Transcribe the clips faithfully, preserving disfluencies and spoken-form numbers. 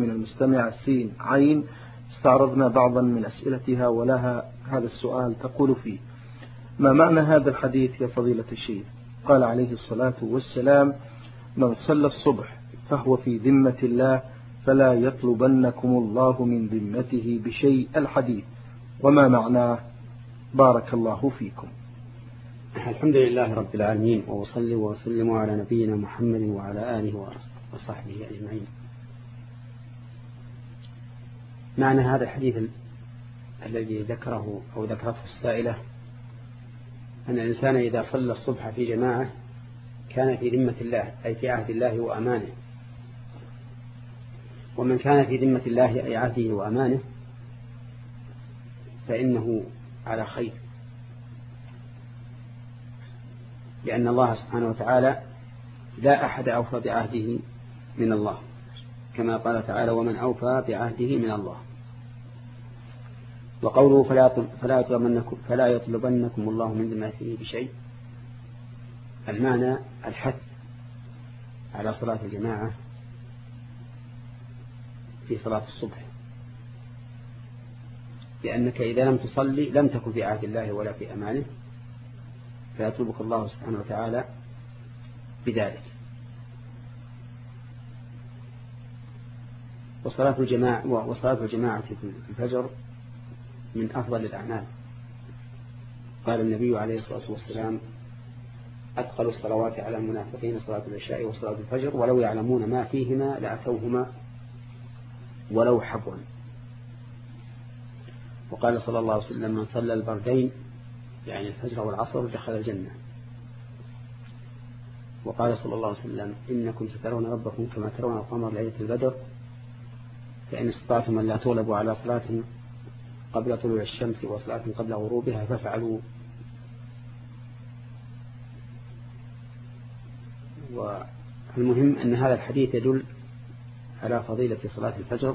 من المستمع سين عين استعرضنا بعضا من أسئلتها ولها هذا السؤال تقول فيه: ما معنى هذا الحديث يا فضيلة الشيخ؟ قال عليه الصلاة والسلام: من صلى الصبح فهو في ذمة الله فلا يطلبنكم الله من ذمته بشيء. الحديث وما معناه؟ بارك الله فيكم. الحمد لله رب العالمين، وأصلي وأسلم على نبينا محمد وعلى آله وصحبه أجمعين. معنى هذا الحديث الذي ذكره أو ذكرته السائلة أن الإنسان إذا صلى الصبح في جماعة كان في ذمة الله، أي في عهد الله وأمانه. ومن كان في ذمة الله أي عهده وأمانه فإنه على خير، لأن الله سبحانه وتعالى لا أحد أوفى بعهده من الله، كما قال تعالى: ومن أوفى بعهده من الله. وقوله فلا يطلبنكم, فلا يطلبنكم الله من ذمته بشيء، المعنى الحث على صلاة الجماعة في صلاة الصبح، لأنك إذا لم تصلي لم تكن في عهد الله ولا في أمانه، فيطلبك الله سبحانه وتعالى بذلك. وصلاة الجماعة وصلاة الجماعة في الفجر من أفضل الأعمال. قال النبي عليه الصلاة والسلام: أثقل الصلوات على المنافقين صلاة العشاء وصلاة الفجر ولو يعلمون ما فيهما لأتوهما ولو حبوا. وقال صلى الله عليه وسلم: من صلى البردين يعني الفجر والعصر دخل الجنة. وقال صلى الله عليه وسلم: إنكم سترون ربكم كما ترون القمر ليلة البدر، فإن استطعتم أن لا تغلبوا على صلاة قبل طلوع الشمس وصلاة قبل غروبها فافعلوا. والمهم أن هذا الحديث يدل على فضيلة صلاة الفجر،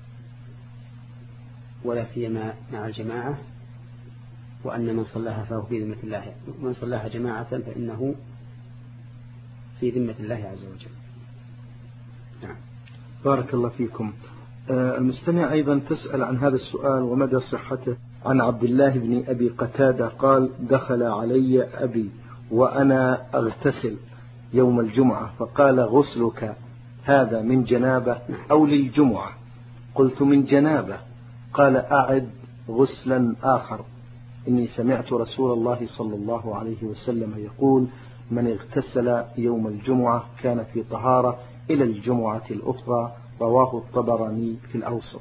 ولا سيما مع الجماعة، وأن من صلاها فهو في ذمة الله، ومن صلاها جماعة فإنه في ذمة الله عز وجل. نعم. بارك الله فيكم. المستمع أيضا تسأل عن هذا السؤال ومدى صحته. عن عبد الله بن أبي قتادة قال: دخل علي أبي وأنا أغتسل يوم الجمعة فقال: غسلك هذا من جنابة أو للجمعة؟ قلت: من جنابة. قال: أعد غسلا آخر، إني سمعت رسول الله صلى الله عليه وسلم يقول: من اغتسل يوم الجمعة كان في طهارة إلى الجمعة الأخرى. رواه الطبراني في الأوسط.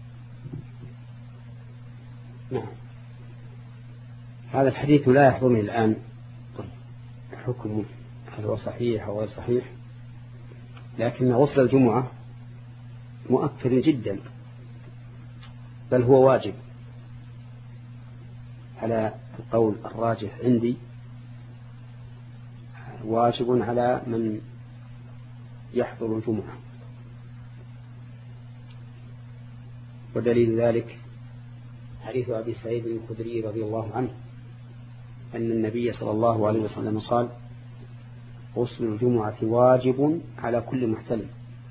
نعم. هذا الحديث لا يحضرني الآن حكم هل هو صحيح أو غير صحيح، لكن غسل الجمعة مؤكد جدا، بل هو واجب على القول الراجح عندي، واجب على من يحضر الجمعة. ودليل ذلك حديث أبي سعيد الخدري رضي الله عنه أن النبي صلى الله عليه وسلم قال: غسل الجمعة واجب على كل محتلم.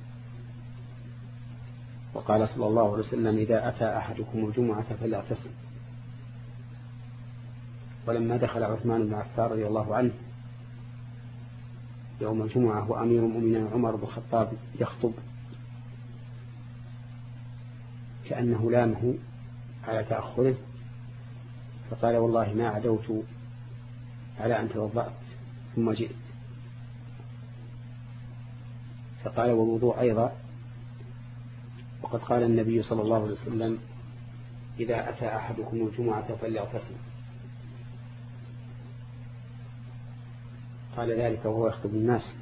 وقال صلى الله عليه وسلم: إذا أتى أحدكم الجمعة فليغتسل. ولما دخل عثمان بن عفان رضي الله عنه يوم الجمعة وأمير المؤمنين عمر بن الخطاب يخطب، كأنه لامه على تأخره، فقال: والله ما عدوت على أن توضأت ثم جئت. فقال: والوضوء أيضا، وقد قال النبي صلى الله عليه وسلم: إذا أتى أحدكم الجمعة فليغتسل. قال ذلك وهو يخطب الناس،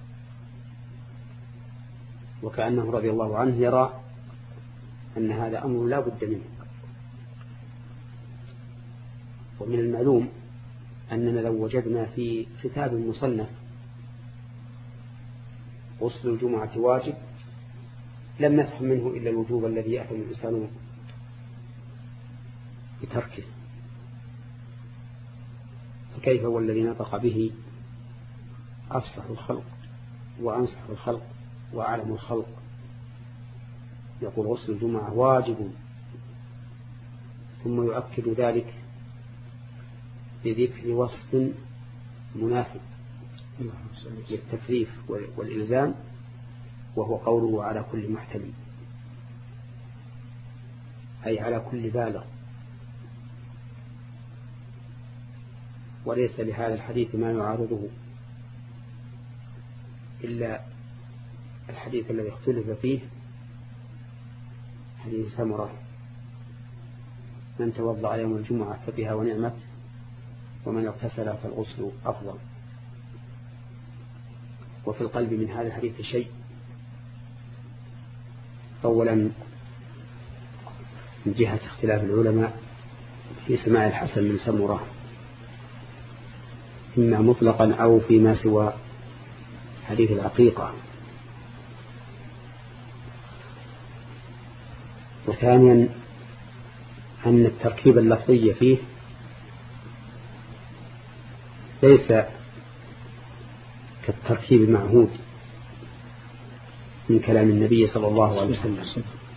وكأنه رضي الله عنه يرى أن هذا أمر لا بد منه. ومن المعلوم أننا لو وجدنا في كتاب مصنف غسل الجمعة واجب لم نفهم منه إلا الوجوب الذي يأثم الإنسان بتركه، فكيف هو الذي نطق به أفصح الخلق وأنصح الخلق وأعلم الخلق يقول غسل الجمعة واجب، ثم يؤكد ذلك بذكر وصف مناسب للتكليف والإلزام، وهو قوله على كل محتمل، أي على كل بالغ. وليس لهذا الحديث ما يعارضه إلا الحديث الذي اختلف فيه، حديث سمرة: من توضأ يوم الجمعة فبها ونعمت، ومن اغتسل فالغسل أفضل. وفي القلب من هذا الحديث شيء. أولا من جهة اختلاف العلماء في سماع الحسن من سمرة، إما مطلقا أو فيما سوى حديث العقيقة. وثانيا أن التركيب اللفظي فيه ليس كالتركيب المعهود من كلام النبي صلى الله عليه وسلم،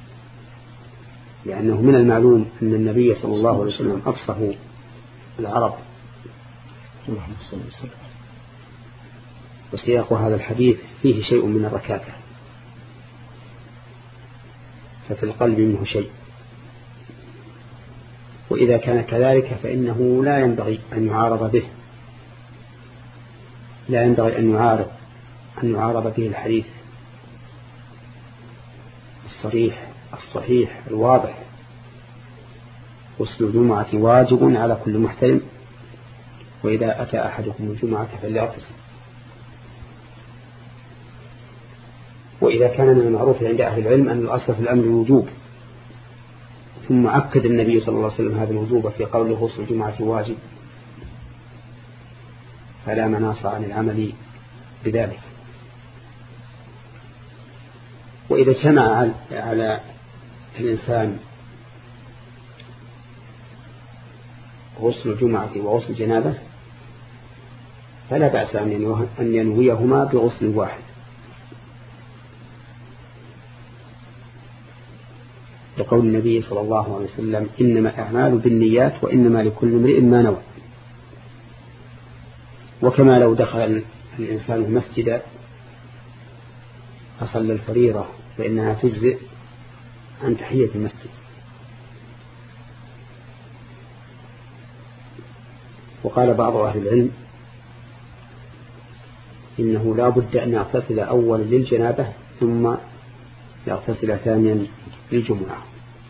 لأنه من المعلوم أن النبي صلى الله عليه وسلم أفصح العرب، وسياق هذا الحديث فيه شيء من الركاكة، ففي القلب منه شيء. وإذا كان كذلك فإنه لا ينبغي أن يعارض به، لا ينبغي أن يعارض أن يعارض به الحديث الصريح الصحيح الواضح: غسل الجمعة واجب على كل محترم، وإذا أتى أحدكم الجمعة فليغتسل. وإذا كان من المعروف عند أهل العلم أن الأصل في الأمر الوجوب، ثم أكد النبي صلى الله عليه وسلم هذا الوجوب في قوله غسل الجمعة واجب، فلا مناص عن العمل بذلك. وإذا اجتمع على الإنسان غسل الجمعة وغسل الجنابة فلا بأس أن ينويهما بغسل واحد، لقول النبي صلى الله عليه وسلم: إنما الأعمال بالنيات وإنما لكل امرئ ما نوى. وكما لو دخل الإنسان المسجد فصلى الفريضة فإنها تجزئ عن تحية المسجد. وقال بعض أهل العلم إنه لا بد أن يغتسل أولا للجنابة ثم يغتسل ثانيا للجمعة،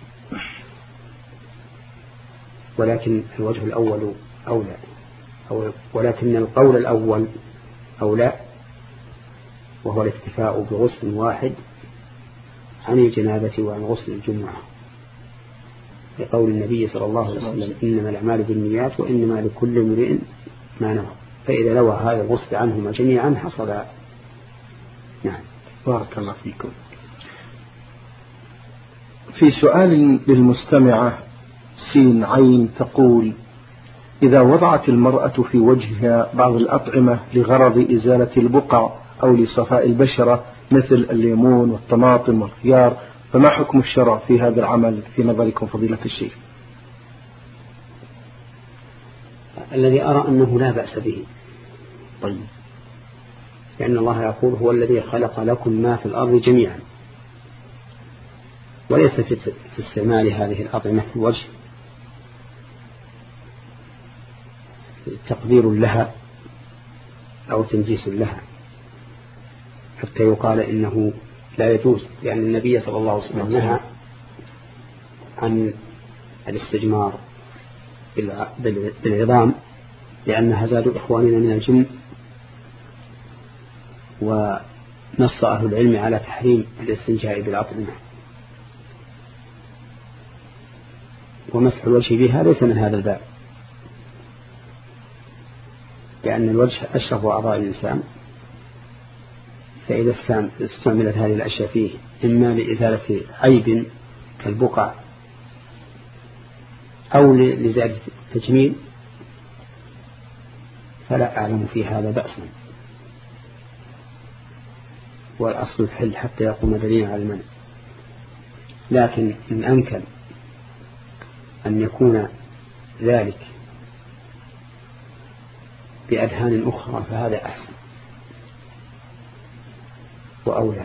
ولكن الوجه الأول أولى، ولكن القول الأول أولى، وهو الاكتفاء بغسل واحد عن الجنابة وعن غسل الجمعة، لقول النبي صلى الله عليه وسلم: إنما الأعمال بالنيات وإنما لكل امرئ ما نوى. فإذا نوى هذا الغسل عنهما جميعا حصل. نعم. بارك الله فيكم. في سؤال للمستمعة سين عين تقول: إذا وضعت المرأة في وجهها بعض الأطعمة لغرض إزالة البقع أو لصفاء البشرة مثل الليمون والطماطم والخيار، فما حكم الشرع في هذا العمل في نظركم فضيلة الشيخ؟ الذي أرى أنه لا بأس به. طيب. لأن الله يقول: هو الذي خلق لكم ما في الأرض جميعا، وليس في استعمال هذه الأطعمة في الوجه تقدير لها أو تنجيس لها حتى يقال إنه لا يجوز، لأن النبي صلى الله عليه وسلم نهى عن الاستجمار بالعظام لأنها زاد إخواننا من الجن، ونص أهل العلم على تحريم الاستنجاء بالأطعمة. ومسح الوجه بها ليس من هذا الباب، لأن الوجه أشرف أعضاء الإنسان، فإذا استعملت هذه الأشياء فيه إما لإزالة عيب كالبقع أو لزيادة التجميل فلا أعلم في هذا بأسا، والأصل الحل حتى يقوم دليل على المنع. لكن إن أمكن أن يكون ذلك بأدهان أخرى فهذا أحسن وأولى،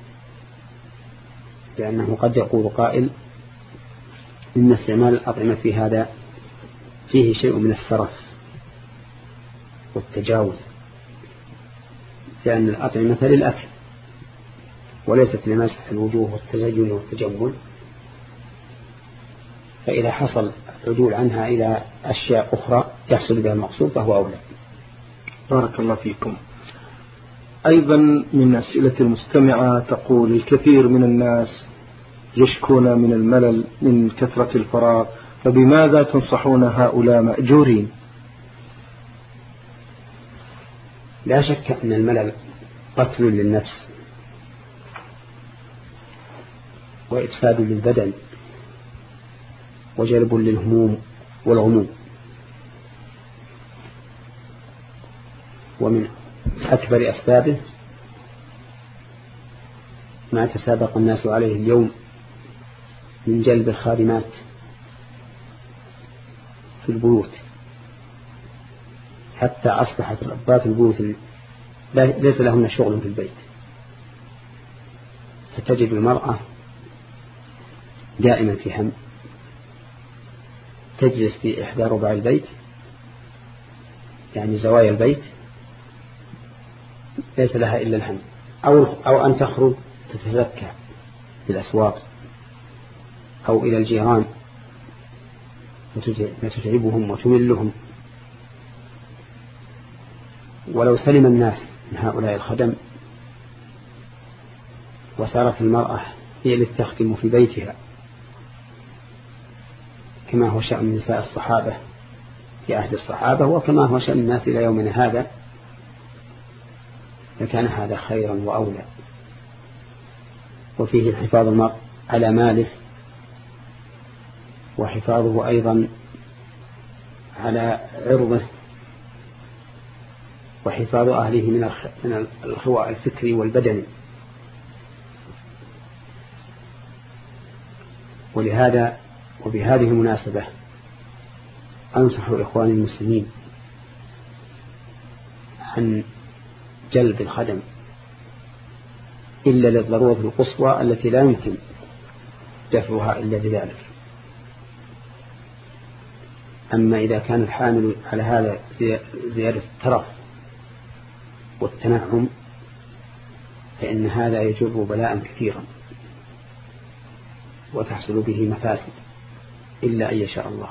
لأنه قد يقول قائل إن استعمال الأطعمة في هذا فيه شيء من السرف والتجاوز، لأن الأطعمة للأكل وليست لمسح الوجوه والتزين والتجمل، فإذا حصل العدول عنها إلى أشياء أخرى يحصل بها المقصود فهو أولى. بارك الله فيكم. أيضا من أسئلة المستمعة تقول: الكثير من الناس يشكون من الملل من كثرة الفراغ، فبماذا تنصحون هؤلاء مأجورين؟ لا شك أن الملل قتل للنفس وإفساد للبدن وجلب للهموم والغموم، ومن أكبر أسبابه ما تسابق الناس عليه اليوم من جلب الخادمات في البيوت، حتى أصبحت ربات البيوت ليس لهن شغل في البيت، فتجد المرأة دائما في هم، تجلس في إحدى ربع البيت يعني زوايا البيت ليس لها إلا الهم، أو, أو أن تخرج تتزكى في الأسواق أو إلى الجيران وتتعبهم وتملهم. ولو سلم الناس من هؤلاء الخدم وصارت المرأة هي التي تخدم في بيتها كما هو شأن نساء الصحابة في عهد الصحابة وكما هو شأن الناس إلى يومنا هذا، لكان هذا خيرا وأولى، وفيه حفاظ المرء على ماله وحفاظه أيضا على عرضه وحفاظ أهله من الخواء الفكري والبدني. ولهذا وبهذه المناسبة أنصح إخواني المسلمين عن جلب الخدم إلا للضرورة القصوى التي لا يمكن دفعها إلا بذلك. أما إذا كان الحامل على هذا زيادة الترف والتنعم فإن هذا يجر بلاء كثيرا وتحصل به مفاسد إلا أن يشاء الله،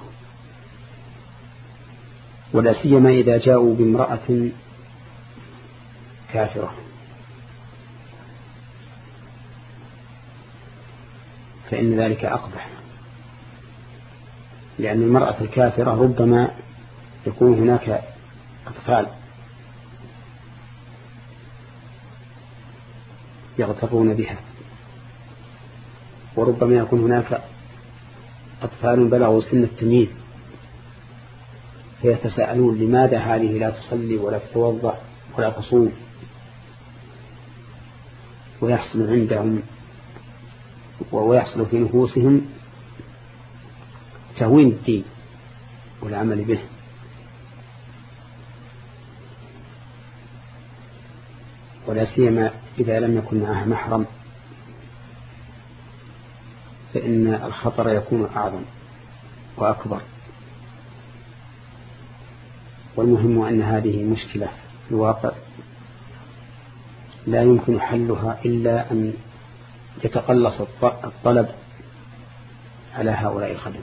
ولا سيما إذا جاءوا بامرأة كافرة، فإن ذلك أقبح، لأن المرأة الكافرة ربما يكون هناك أطفال يغترون بها، وربما يكون هناك أطفال بلغوا سن التمييز فيتساءلون لماذا هذه لا تصلي ولا تتوضأ ولا تصوم، ويحصل عندهم ويحصل في نفوسهم تهوين الدين والعمل به. ولا سيما إذا لم يكن معها محرم فإن الخطر يكون أعظم وأكبر. والمهم أن هذه مشكلة في الواقع لا يمكن حلها إلا أن يتقلص الطلب على هؤلاء الخدم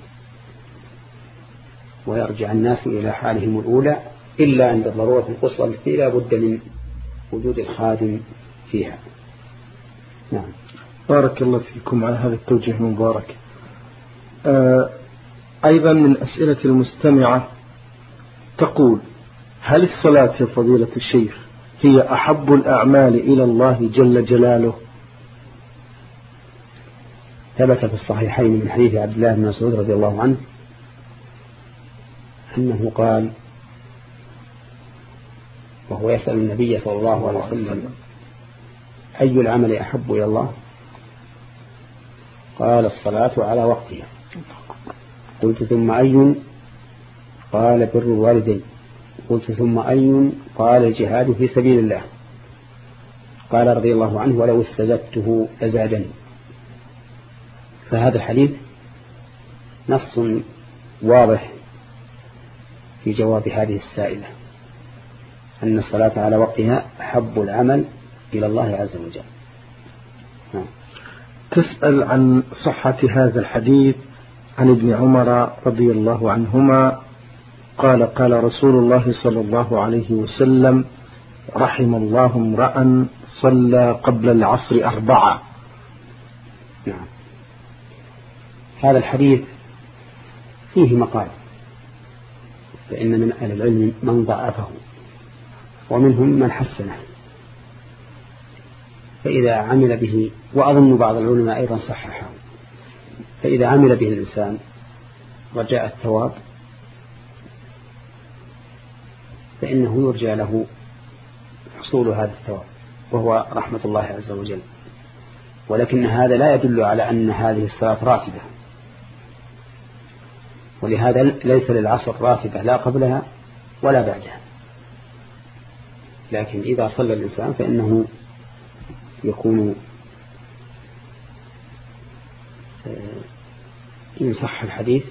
ويرجع الناس إلى حالهم الأولى إلا عند الضرورة القصوى التي لا بد من وجود الخادم فيها. نعم. بارك الله فيكم على هذا التوجيه المبارك. آه أيضا من أسئلة المستمعة تقول: هل الصلاة يا فضيلة الشيخ هي أحب الأعمال إلى الله جل جلاله؟ ثبت في الصحيحين من حديث عبد الله بن مسعود رضي الله عنه أنه قال وهو يسأل النبي صلى الله عليه وسلم: أي العمل أحب إلى الله؟ قال الصلاة على وقتها. قلت ثم أي؟ قال بر الوالدين. قلت ثم أي؟ قال الجهاد في سبيل الله. قال رضي الله عنه ولو استزدته لزادني. فهذا الحديث نص واضح في جواب هذه السائلة أن الصلاة على وقتها أحب العمل إلى الله عز وجل. نعم. تسأل عن صحة هذا الحديث عن ابن عمر رضي الله عنهما قال قال رسول الله صلى الله عليه وسلم رحم الله امرأ صلى قبل العصر أربعة. نعم. هذا الحديث فيه مقال، فإن من أهل العلم من ضعفه ومنهم من حسنه، فإذا عمل به، وأظن بعض العلماء أيضا صححه، فإذا عمل به الإنسان رجاء الثواب فإنه يرجى له حصول هذا الثواب وهو رحمة الله عز وجل. ولكن هذا لا يدل على أن هذه الصلاة راتبة، ولهذا ليس للعصر راتبة لا قبلها ولا بعدها، لكن إذا صلى الإنسان فإنه يكون إن صح الحديث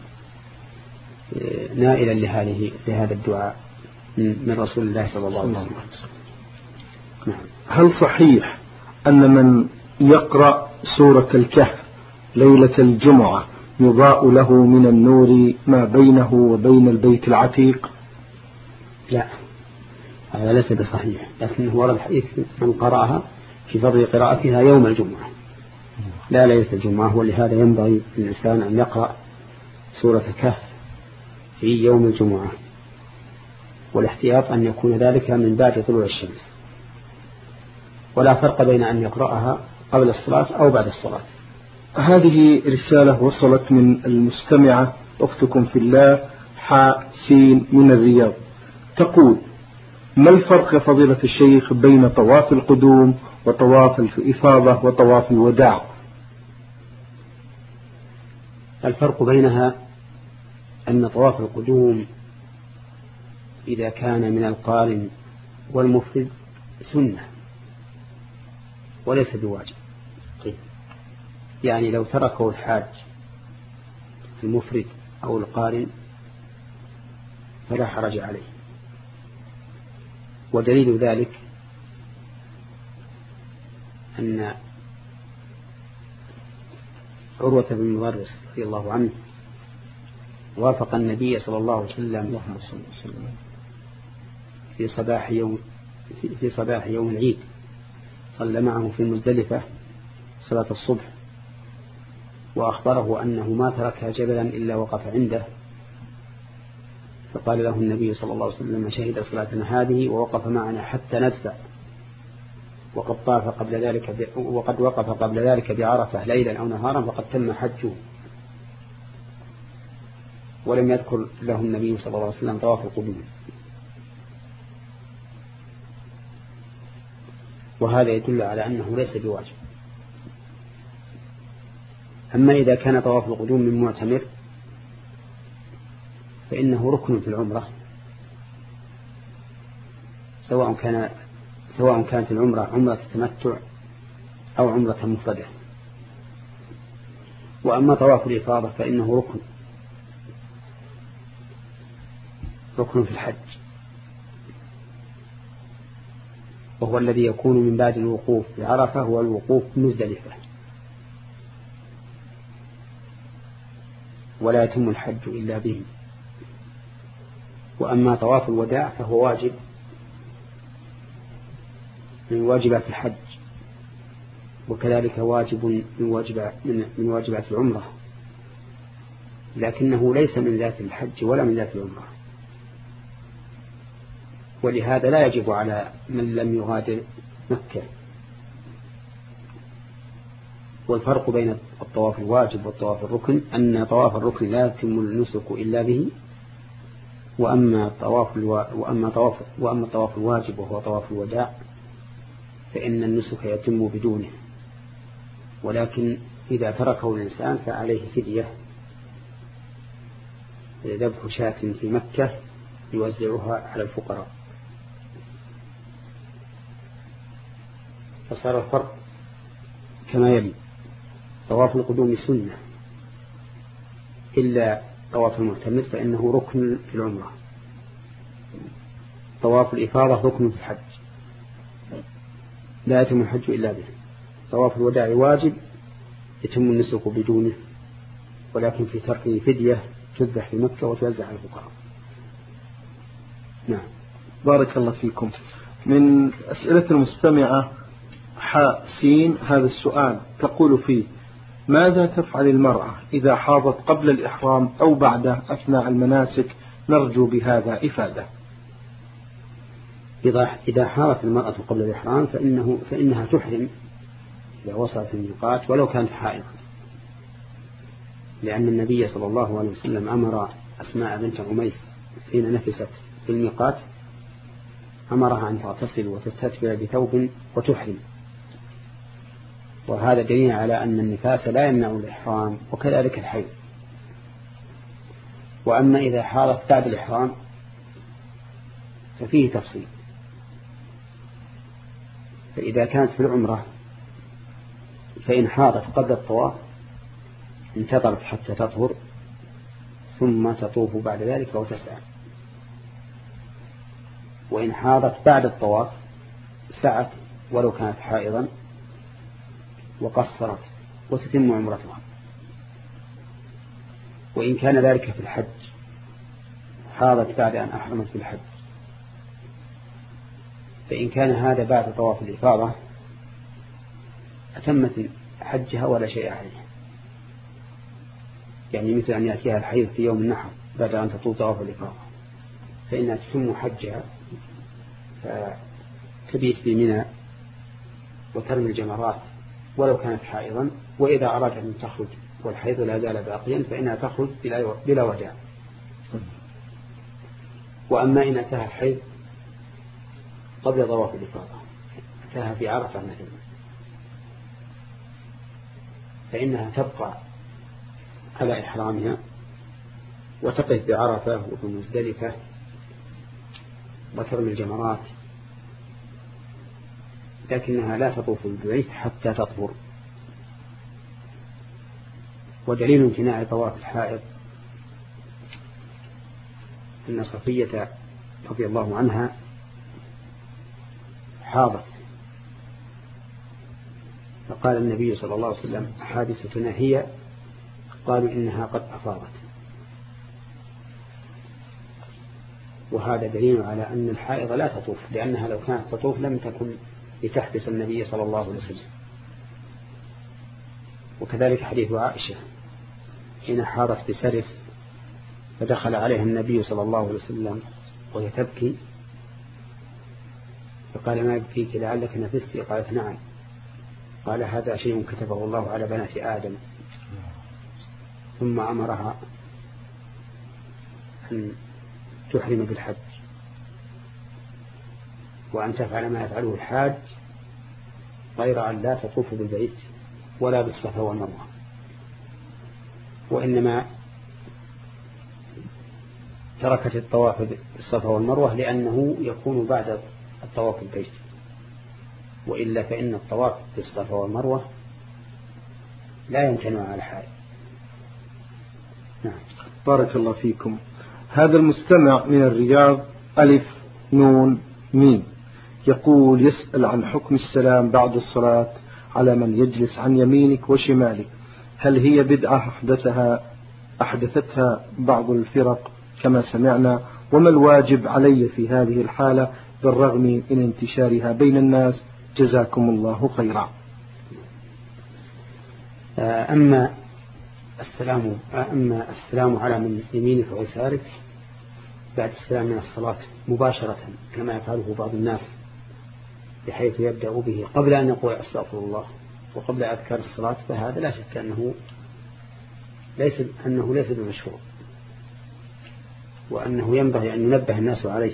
نائلا لهذه لهذا الدعاء من رسول الله صلى الله عليه وسلم. نعم. هل صحيح أن من يقرأ سورة الكهف ليلة الجمعة يضاء له من النور ما بينه وبين البيت العتيق؟ لا، هذا ليس بصحيح، لكنه ورد الحديث من قرأها في فضل قراءتها يوم الجمعة لا ليلة الجمعة، ولهذا ينبغي للإنسان أن يقرأ سورة الكهف في يوم الجمعة، والاحتياط أن يكون ذلك من بعد طلوع الشمس، ولا فرق بين أن يقرأها قبل الصلاة أو بعد الصلاة. هذه رسالة وصلت من المستمعة أختكم في الله حاء سين من الرياض، تقول: ما الفرق فضيلة الشيخ بين طواف القدوم وطواف الإفاضة وطواف الوداع؟ الفرق بينها أن طواف القدوم إذا كان من القارن والمفرد سنة وليس بواجب، يعني لو تركه الحاج المفرد أو القارن فلا حرج عليه. ودليل ذلك أن عروة بن المغرس رضي الله عنه وافق النبي صلى الله عليه وسلم في صباح يوم في صباح يوم العيد، صلى معه في المزدلفة صلاة الصبح، وأخبره أنه ما تركها جبلا إلا وقف عنده، فقال له النبي صلى الله عليه وسلم: شهد صلاتنا هذه ووقف معنا حتى ندفع، وقد طاف قبل ذلك ب... وقد وقف قبل ذلك بعرفة ليلا أو نهارا فقد تم حجه. ولم يذكر له النبي صلى الله عليه وسلم طواف القدوم. وهذا يدل على أنه ليس بواجب. أما إذا كان طواف القدوم من معتمر فإنه ركن في العمرة، سواء كان سواء كانت العمرة عمرة تمتع أو عمرة مفردة. وأما طواف الإفاضة فإنه ركن ركن في الحج، وهو الذي يكون من بعد الوقوف بعرفة والوقوف مزدلفة، ولا يتم الحج إلا به. وأما طواف الوداع فهو واجب من واجبات الحج، وكذلك واجب من واجبات من واجبات العمرة، لكنه ليس من ذات الحج ولا من ذات العمرة، ولهذا لا يجب على من لم يغادر مكة. والفرق بين الطواف الواجب والطواف الركن أن طواف الركن لا يتم النسك إلا به، وأما طواف الو... وأما طواف وأما طواف الواجب وهو طواف الوداع فإن النسك يتم بدونه، ولكن إذا تركه الإنسان فعليه فدية ذبح شاة في مكة يوزعها على الفقراء. فصار الفرق كما يلي: طواف القدوم سنة إلا طواف المعتمر فإنه ركن في العمرة. طواف الإفاضة ركن في الحج لا يتم الحج إلا به. طواف الوداع واجب يتم النسك بدونه، ولكن في تركه فدية تذبح في مكة وتوزع على الفقراء. نعم. بارك الله فيكم. من أسئلة المستمعة حاء سين هذا السؤال تقول فيه: ماذا تفعل المرأة إذا حاضت قبل الإحرام أو بعده أثناء المناسك؟ نرجو بهذا إفادة. إذا حاضت المرأة قبل الإحرام فإنه فإنها تحرم إذا وصلت الميقات ولو كانت حائضة، لأن النبي صلى الله عليه وسلم أمر أسماء بنت عميس حين نفست في الميقات أمرها أن تغتسل وتستتبع بثوب وتحرم، وهذا دليل على أن النفاس لا يمنع الإحرام، وكذلك الحيض. وأما إذا حاضت بعد الإحرام ففيه تفصيل. فإذا كانت في العمرة فإن حاضت قبل الطواف انتظرت حتى تطهر ثم تطوف بعد ذلك وتسعى. وإن حاضت بعد الطواف سعت ولو كانت حائضا وقصرت وتتم عمرتها. وإن كان ذلك في الحج حاضت بعد أن أحرمت في الحج، فإن كان هذا بعد طواف الإفاضة أتمت حجها ولا شيء عليها، يعني مثل أن يأتيها الحيض في يوم النحر بعد أن تطوف طواف الإفاضة فإنها تتم حجها فتبيت في منى وترمي الجمرات ولو كانت حائضا. وإذا أرادت أن تخرج والحيض لا زال باقيا فإنها تخرج بلا وداع. وأما إن أتاها الحيض قبل طواف الإفاضة أتاها في عرفة مثلا فإنها تبقى على إحرامها وتقف بعرفة وبمزدلفة وترمي الجمرات، لكنها لا تطوف البيت حتى تطهر. ودليل امتناع طواف الحائض أن صفية رضي الله عنها حاضت فقال النبي صلى الله عليه وسلم: حادثتنا هي؟ قالوا إنها قد أفاضت. وهذا دليل على أن الحائض لا تطوف، لأنها لو كانت تطوف لم تكن لتحبس النبي صلى الله عليه وسلم. وكذلك حديث عائشة حين حاضت بسرف فدخل عليها النبي صلى الله عليه وسلم وهي تبكي فقال: ما يبكيك لعلك نفستي؟ قالت: نعم. قال: هذا شيء كتبه الله على بنات آدم. ثم أمرها أن تحرم بالحج وأن تفعل ما يفعله الحاج غير أن لا تطوف بالبيت ولا بالصفا والمروة، وإنما تركت الطواف بالصفا والمروة لأنه يكون بعد الطواف بالبيت، وإلا فإن الطواف بالصفا والمروة لا يمتنع على الحال. نعم. بارك الله فيكم. هذا المستمع من الرياض ألف نون ميم يقول: يسأل عن حكم السلام بعد الصلاة على من يجلس عن يمينك وشمالك، هل هي بدعة أحدثها أحدثتها بعض الفرق كما سمعنا؟ وما الواجب علي في هذه الحالة بالرغم من انتشارها بين الناس؟ جزاكم الله خيرا. أما السلام أما السلام على من يمينك ويسارك بعد السلام من الصلاة مباشرة كما يفعله بعض الناس، بحيث يبدأ به قبل أن يقول أستغفر الله وقبل أذكار الصلاة، فهذا لا شك أنه ليس أنه ليس بمشروع، وأنه ينبغي أن ينبه الناس عليه.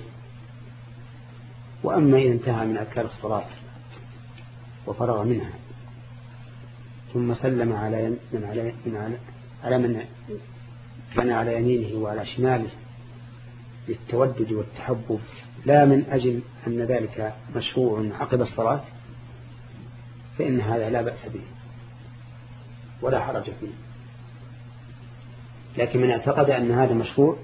وأما إذا انتهى من أذكار الصلاة وفرغ منها ثم سلم على من على من على على من كان على يمينه وعلى شماله للتودد والتحبب لا من أجل أن ذلك مشروع عقب الصلاة، فإن هذا لا بأس به ولا حرج فيه. لكن من اعتقد أن هذا مشروع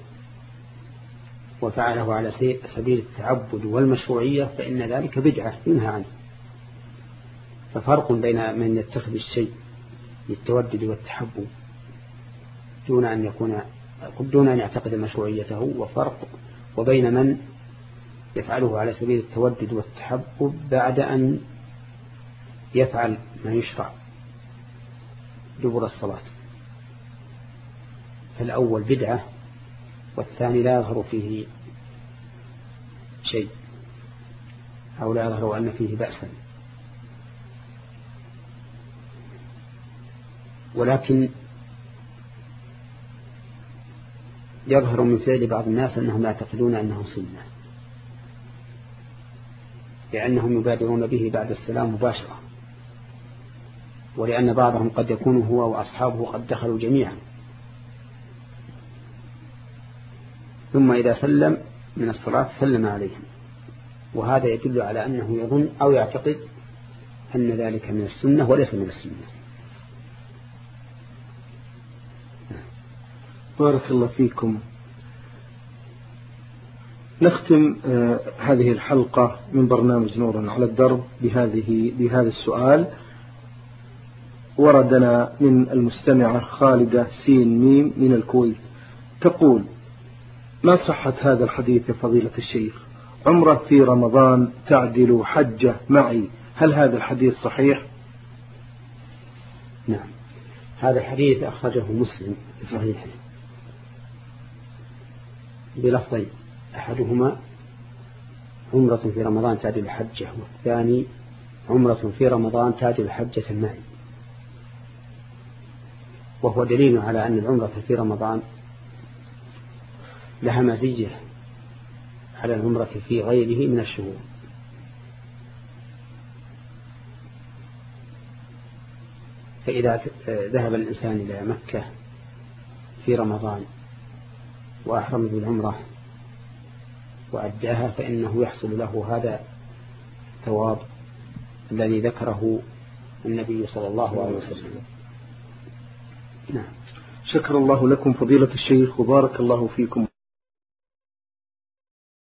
وفعله على سبيل التعبد والمشروعية فإن ذلك بدعة ينهى عنه. ففرق بين من يتخذ الشيء للتودد والتحبب دون أن يكون دون أن يعتقد مشروعيته، وفرق وبين من يفعله على سبيل التودد والتحبب بعد أن يفعل ما يشرع دبر الصلاة. فالأول بدعة والثاني لا يظهر فيه شيء أو لا يظهر أن فيه بأسا. ولكن يظهر من فعل بعض الناس أنهم يعتقدون أنه سنة، لأنهم يبادرون به بعد السلام مباشرة، ولأن بعضهم قد يكون هو وأصحابه قد دخلوا جميعا، ثم إذا سلم من الصلاة سلم عليهم، وهذا يدل على أنه يظن أو يعتقد أن ذلك من السنة وليس من السنة. بارك الله فيكم. نختم آه هذه الحلقة من برنامج نور على الدرب بهذه بهذا السؤال. وردنا من المستمعة خالدة سين ميم من الكويت تقول: ما صحة هذا الحديث يا فضيلة الشيخ؟ عمرة في رمضان تعدل حجة معي، هل هذا الحديث صحيح؟ نعم، هذا الحديث أخرجه مسلم في صحيحه بلفظين: أحدهما عمرة في رمضان تعدل حجة، والثاني عمرة في رمضان تعدل حجة معي. وهو دليل على أن العمرة في رمضان لها مزية على العمرة في غيره من الشهور. فإذا ذهب الإنسان إلى مكة في رمضان وأحرم بالعمرة وأداها فإنه يحصل له هذا الثواب الذي ذكره النبي صلى الله عليه وسلم. نعم. شكر الله لكم فضيلة الشيخ وبارك الله فيكم.